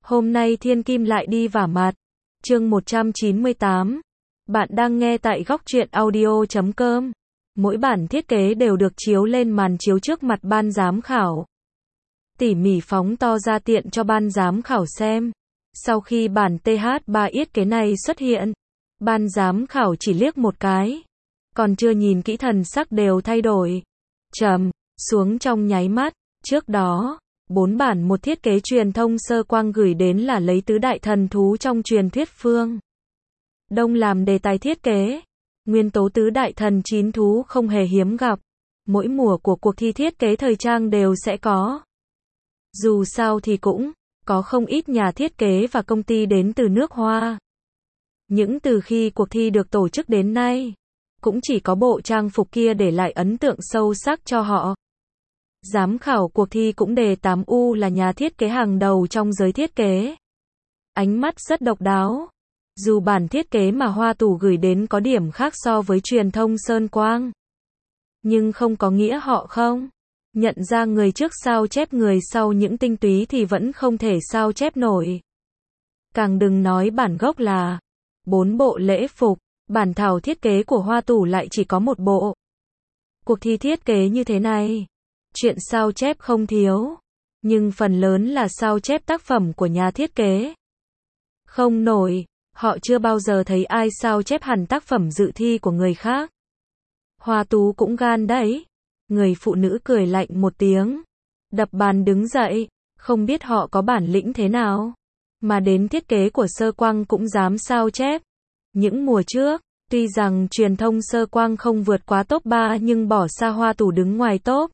Hôm nay thiên kim lại đi vả mặt. Chương 198. Bạn đang nghe tại góc truyện audio.com. Mỗi bản thiết kế đều được chiếu lên màn chiếu trước mặt ban giám khảo. Tỉ mỉ phóng to ra tiện cho ban giám khảo xem. Sau khi bản TH3 yết kế này xuất hiện, ban giám khảo chỉ liếc một cái, còn chưa nhìn kỹ thần sắc đều thay đổi. Trầm xuống trong nháy mắt. Trước đó, 4 bản một thiết kế truyền thông sơ quang gửi đến là lấy tứ đại thần thú trong truyền thuyết phương Đông làm đề tài thiết kế. Nguyên tố tứ đại thần 9 thú không hề hiếm gặp. Mỗi mùa của cuộc thi thiết kế thời trang đều sẽ có. Dù sao thì cũng có không ít nhà thiết kế và công ty đến từ nước Hoa. Những từ khi cuộc thi được tổ chức đến nay, cũng chỉ có bộ trang phục kia để lại ấn tượng sâu sắc cho họ. Giám khảo cuộc thi cũng đề 8U là nhà thiết kế hàng đầu trong giới thiết kế. Ánh mắt rất độc đáo. Dù bản thiết kế mà Hoa Tủ gửi đến có điểm khác so với truyền thông Sơn Quang, nhưng không có nghĩa họ không nhận ra người trước sao chép người sau những tinh túy thì vẫn không thể sao chép nổi. Càng đừng nói bản gốc là 4 bộ lễ phục, bản thảo thiết kế của Hoa Tủ lại chỉ có 1 bộ. Cuộc thi thiết kế như thế này, chuyện sao chép không thiếu, nhưng phần lớn là sao chép tác phẩm của nhà thiết kế. Không nổi, họ chưa bao giờ thấy ai sao chép hẳn tác phẩm dự thi của người khác. Hoa Tú cũng gan đấy. Người phụ nữ cười lạnh một tiếng, đập bàn đứng dậy, không biết họ có bản lĩnh thế nào, mà đến thiết kế của Sơ Quang cũng dám sao chép. Những mùa trước, tuy rằng truyền thông Sơ Quang không vượt quá top 3 nhưng bỏ xa Hoa Tủ đứng ngoài top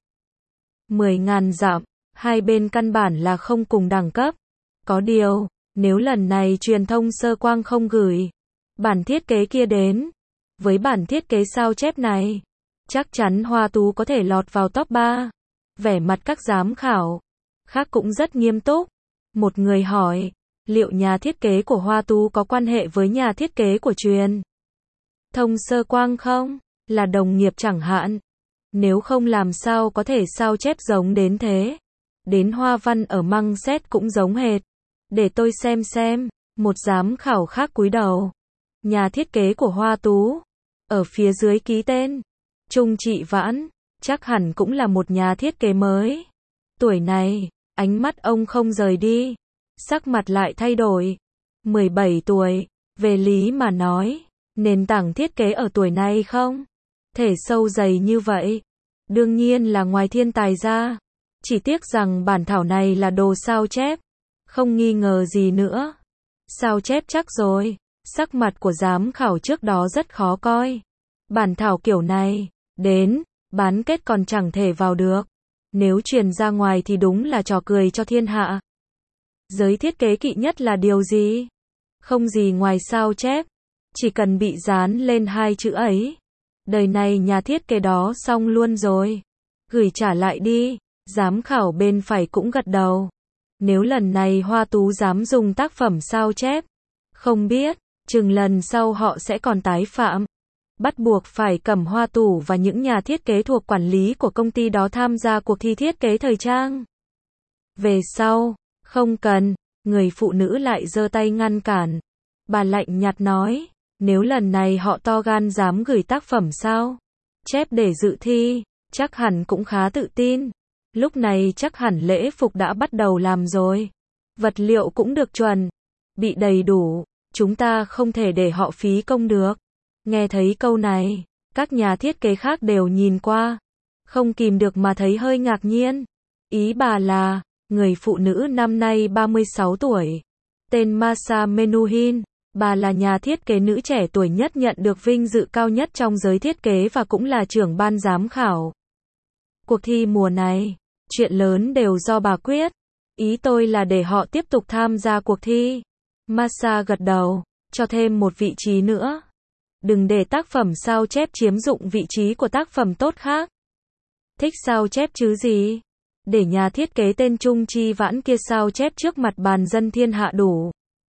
10.000 dặm, hai bên căn bản là không cùng đẳng cấp. Có điều, nếu lần này truyền thông Sơ Quang không gửi bản thiết kế kia đến, với bản thiết kế sao chép này, chắc chắn Hoa Tú có thể lọt vào top 3. Vẻ mặt các giám khảo khác cũng rất nghiêm túc. Một người hỏi, liệu nhà thiết kế của Hoa Tú có quan hệ với nhà thiết kế của truyền thông Sơ Quang không? Là đồng nghiệp chẳng hạn. Nếu không làm sao có thể sao chép giống đến thế. Đến hoa văn ở măng xét cũng giống hệt. Để tôi xem. Một giám khảo khác cúi đầu. Nhà thiết kế của Hoa Tú. Ở phía dưới ký tên Trung Trị Vãn, chắc hẳn cũng là một nhà thiết kế mới. Tuổi này, ánh mắt ông không rời đi, sắc mặt lại thay đổi. 17 tuổi, về lý mà nói, nền tảng thiết kế ở tuổi này không thể sâu dày như vậy. Đương nhiên là ngoài thiên tài ra. Chỉ tiếc rằng bản thảo này là đồ sao chép, không nghi ngờ gì nữa. Sao chép chắc rồi. Sắc mặt của giám khảo trước đó rất khó coi. Bản thảo kiểu này, đến bán kết còn chẳng thể vào được. Nếu truyền ra ngoài thì đúng là trò cười cho thiên hạ. Giới thiết kế kỵ nhất là điều gì? Không gì ngoài sao chép. Chỉ cần bị dán lên 2 chữ ấy, đời này nhà thiết kế đó xong luôn rồi. Gửi trả lại đi. Giám khảo bên phải cũng gật đầu. Nếu lần này Hoa Tú dám dùng tác phẩm sao chép, không biết chừng lần sau họ sẽ còn tái phạm. Bắt buộc phải cầm Hoa Tủ và những nhà thiết kế thuộc quản lý của công ty đó tham gia cuộc thi thiết kế thời trang. Về sau, không cần. Người phụ nữ lại giơ tay ngăn cản. Bà lạnh nhạt nói, nếu lần này họ to gan dám gửi tác phẩm sao chép để dự thi, chắc hẳn cũng khá tự tin. Lúc này chắc hẳn lễ phục đã bắt đầu làm rồi. Vật liệu cũng được chuẩn bị đầy đủ. Chúng ta không thể để họ phí công được. Nghe thấy câu này, các nhà thiết kế khác đều nhìn qua, không kìm được mà thấy hơi ngạc nhiên. Ý bà là, người phụ nữ năm nay 36 tuổi, tên Masa Menuhin, bà là nhà thiết kế nữ trẻ tuổi nhất nhận được vinh dự cao nhất trong giới thiết kế và cũng là trưởng ban giám khảo. Cuộc thi mùa này, chuyện lớn đều do bà quyết. Ý tôi là để họ tiếp tục tham gia cuộc thi. Masa gật đầu, cho thêm một vị trí nữa. Đừng để tác phẩm sao chép chiếm dụng vị trí của tác phẩm tốt khác. Thích sao chép chứ gì? Để nhà thiết kế tên Trung Chi Vãn kia sao chép trước mặt bàn dân thiên hạ đủ.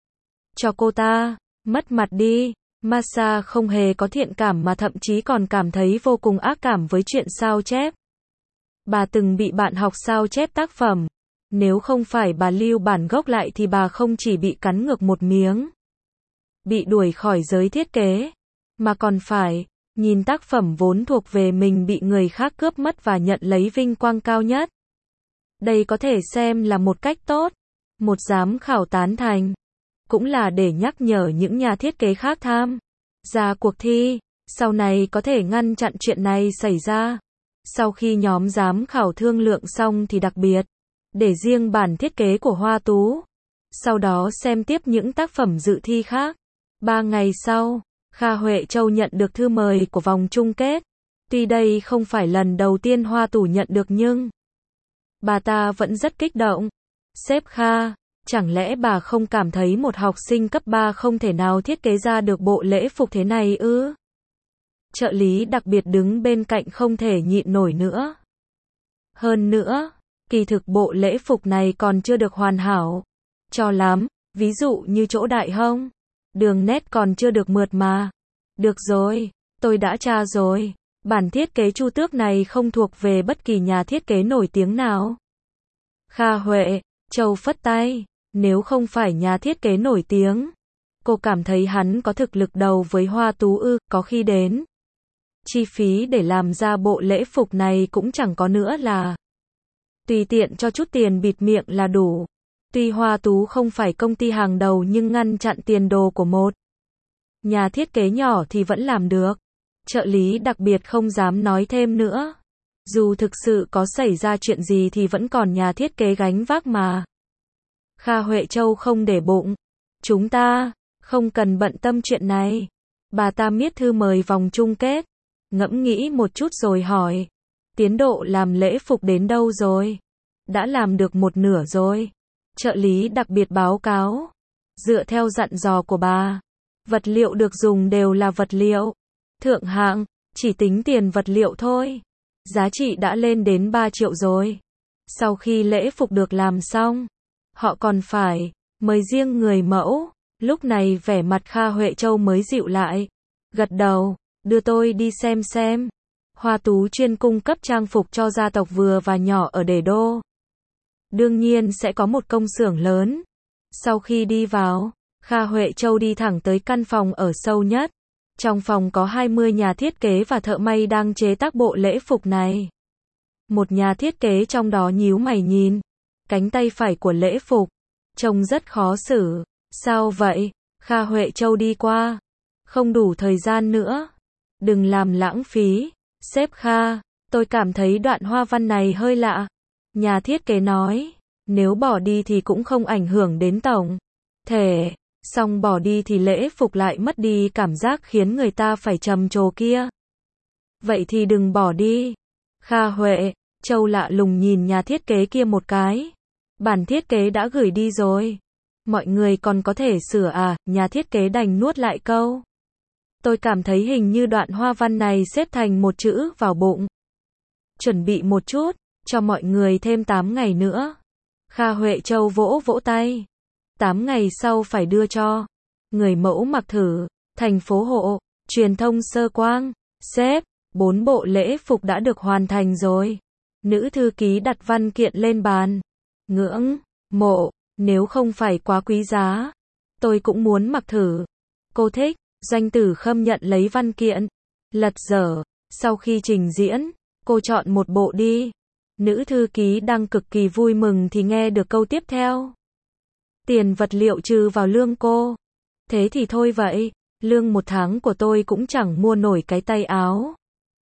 Cho cô ta mất mặt đi. Masa không hề có thiện cảm mà thậm chí còn cảm thấy vô cùng ác cảm với chuyện sao chép. Bà từng bị bạn học sao chép tác phẩm. Nếu không phải bà lưu bản gốc lại thì bà không chỉ bị cắn ngược một miếng, bị đuổi khỏi giới thiết kế, mà còn phải nhìn tác phẩm vốn thuộc về mình bị người khác cướp mất và nhận lấy vinh quang cao nhất. Đây có thể xem là một cách tốt, một giám khảo tán thành, cũng là để nhắc nhở những nhà thiết kế khác tham gia cuộc thi, sau này có thể ngăn chặn chuyện này xảy ra. Sau khi nhóm giám khảo thương lượng xong thì đặc biệt để riêng bản thiết kế của Hoa Tú, sau đó xem tiếp những tác phẩm dự thi khác. 3 ngày sau, Kha Huệ Châu nhận được thư mời của vòng chung kết. Tuy đây không phải lần đầu tiên Hoa Tú nhận được nhưng bà ta vẫn rất kích động. Sếp Kha, chẳng lẽ bà không cảm thấy một học sinh cấp 3 không thể nào thiết kế ra được bộ lễ phục thế này ư? Trợ lý đặc biệt đứng bên cạnh không thể nhịn nổi nữa. Hơn nữa, kỳ thực bộ lễ phục này còn chưa được hoàn hảo cho lắm, ví dụ như chỗ đại hông, đường nét còn chưa được mượt mà. Được rồi, tôi đã tra rồi, bản thiết kế Chu Tước này không thuộc về bất kỳ nhà thiết kế nổi tiếng nào. Kha Huệ Châu phất tay, nếu không phải nhà thiết kế nổi tiếng, cô cảm thấy hắn có thực lực đầu với Hoa Tú ư? Có khi đến chi phí để làm ra bộ lễ phục này cũng chẳng có nữa là tùy tiện cho chút tiền bịt miệng là đủ. Tuy Hoa Tú không phải công ty hàng đầu nhưng ngăn chặn tiền đồ của một nhà thiết kế nhỏ thì vẫn làm được. Trợ lý đặc biệt không dám nói thêm nữa. Dù thực sự có xảy ra chuyện gì thì vẫn còn nhà thiết kế gánh vác mà. Kha Huệ Châu không để bụng. Chúng ta không cần bận tâm chuyện này. Bà ta miết thư mời vòng chung kết, ngẫm nghĩ một chút rồi hỏi. Tiến độ làm lễ phục đến đâu rồi? Đã làm được một nửa rồi. Trợ lý đặc biệt báo cáo. Dựa theo dặn dò của bà, vật liệu được dùng đều là vật liệu thượng hạng, chỉ tính tiền vật liệu thôi. Giá trị đã lên đến 3 triệu rồi. Sau khi lễ phục được làm xong, họ còn phải mời riêng người mẫu. Lúc này vẻ mặt Kha Huệ Châu mới dịu lại. Gật đầu, đưa tôi đi xem. Hoa Tú chuyên cung cấp trang phục cho gia tộc vừa và nhỏ ở Đế Đô. Đương nhiên sẽ có một công xưởng lớn. Sau khi đi vào, Kha Huệ Châu đi thẳng tới căn phòng ở sâu nhất. Trong phòng có 20 nhà thiết kế và thợ may đang chế tác bộ lễ phục này. Một nhà thiết kế trong đó nhíu mày nhìn cánh tay phải của lễ phục, trông rất khó xử. Sao vậy? Kha Huệ Châu đi qua. Không đủ thời gian nữa. Đừng làm lãng phí. Sếp Kha, tôi cảm thấy đoạn hoa văn này hơi lạ. Nhà thiết kế nói, nếu bỏ đi thì cũng không ảnh hưởng đến tổng thể, song bỏ đi thì lễ phục lại mất đi cảm giác khiến người ta phải trầm trồ kia. Vậy thì đừng bỏ đi. Kha Huệ Châu lạ lùng nhìn nhà thiết kế kia một cái. Bản thiết kế đã gửi đi rồi. Mọi người còn có thể sửa à? Nhà thiết kế đành nuốt lại câu. Tôi cảm thấy hình như đoạn hoa văn này xếp thành một chữ vào bụng. Chuẩn bị một chút, cho mọi người thêm 8 ngày nữa. Kha Huệ Châu vỗ vỗ tay. 8 ngày sau phải đưa cho người mẫu mặc thử. Thành phố Hộ, truyền thông Sơ Quang. Sếp, 4 bộ lễ phục đã được hoàn thành rồi. Nữ thư ký đặt văn kiện lên bàn. Ngưỡng mộ, nếu không phải quá quý giá, tôi cũng muốn mặc thử. Cô thích. Doanh Tử Khâm nhận lấy văn kiện, lật dở. Sau khi trình diễn, cô chọn một bộ đi. Nữ thư ký đang cực kỳ vui mừng thì nghe được câu tiếp theo. Tiền vật liệu trừ vào lương cô. Thế thì thôi vậy, lương 1 tháng của tôi cũng chẳng mua nổi cái tay áo.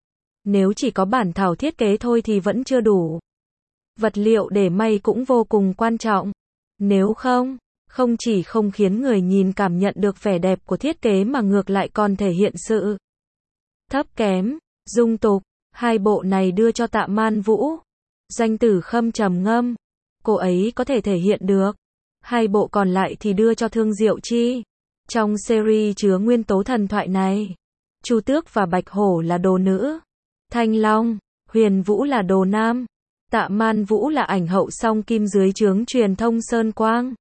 Nếu chỉ có bản thảo thiết kế thôi thì vẫn chưa đủ. Vật liệu để may cũng vô cùng quan trọng. Nếu không chỉ không khiến người nhìn cảm nhận được vẻ đẹp của thiết kế mà ngược lại còn thể hiện sự thấp kém, dung tục. 2 bộ này đưa cho Tạ Man Vũ. Doanh Tử Khâm trầm ngâm. Cô ấy có thể thể hiện được. 2 bộ còn lại thì đưa cho Thương Diệu Chi. Trong series chứa nguyên tố thần thoại này, Chu Tước và Bạch Hổ là đồ nữ. Thanh Long, Huyền Vũ là đồ nam. Tạ Man Vũ là ảnh hậu song kim dưới trướng truyền thông Sơn Quang.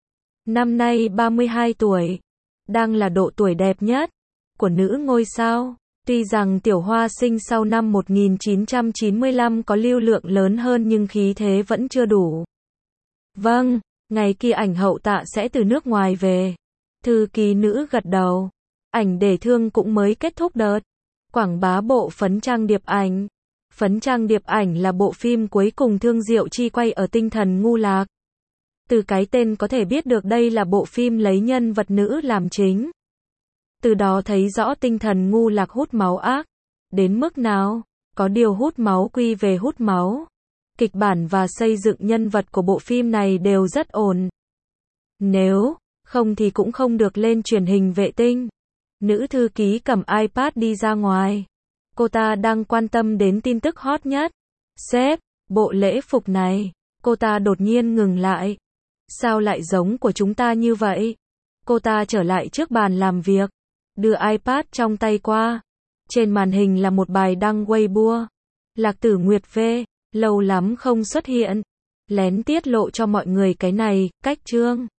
Năm nay 32 tuổi, đang là độ tuổi đẹp nhất của nữ ngôi sao. Tuy rằng Tiểu Hoa sinh sau năm 1995 có lưu lượng lớn hơn nhưng khí thế vẫn chưa đủ. Vâng, ngày kia ảnh hậu Tạ sẽ từ nước ngoài về. Thư ký nữ gật đầu. Ảnh để thương cũng mới kết thúc đợt quảng bá bộ phấn trang điệp ảnh. Phấn trang điệp ảnh là bộ phim cuối cùng Thương Diệu Chi quay ở tinh thần ngu lạc. Từ cái tên có thể biết được đây là bộ phim lấy nhân vật nữ làm chính. Từ đó thấy rõ tinh thần ngu lạc hút máu ác. Đến mức nào? Có điều hút máu quy về hút máu. Kịch bản và xây dựng nhân vật của bộ phim này đều rất ổn. Nếu không thì cũng không được lên truyền hình vệ tinh. Nữ thư ký cầm iPad đi ra ngoài. Cô ta đang quan tâm đến tin tức hot nhất. Sếp, bộ lễ phục này. Cô ta đột nhiên ngừng lại. Sao lại giống của chúng ta như vậy? Cô ta trở lại trước bàn làm việc. Đưa iPad trong tay qua. Trên màn hình là một bài đăng Weibo. Lạc Tử Nguyệt V. Lâu lắm không xuất hiện. Lén tiết lộ cho mọi người cái này, cách chương.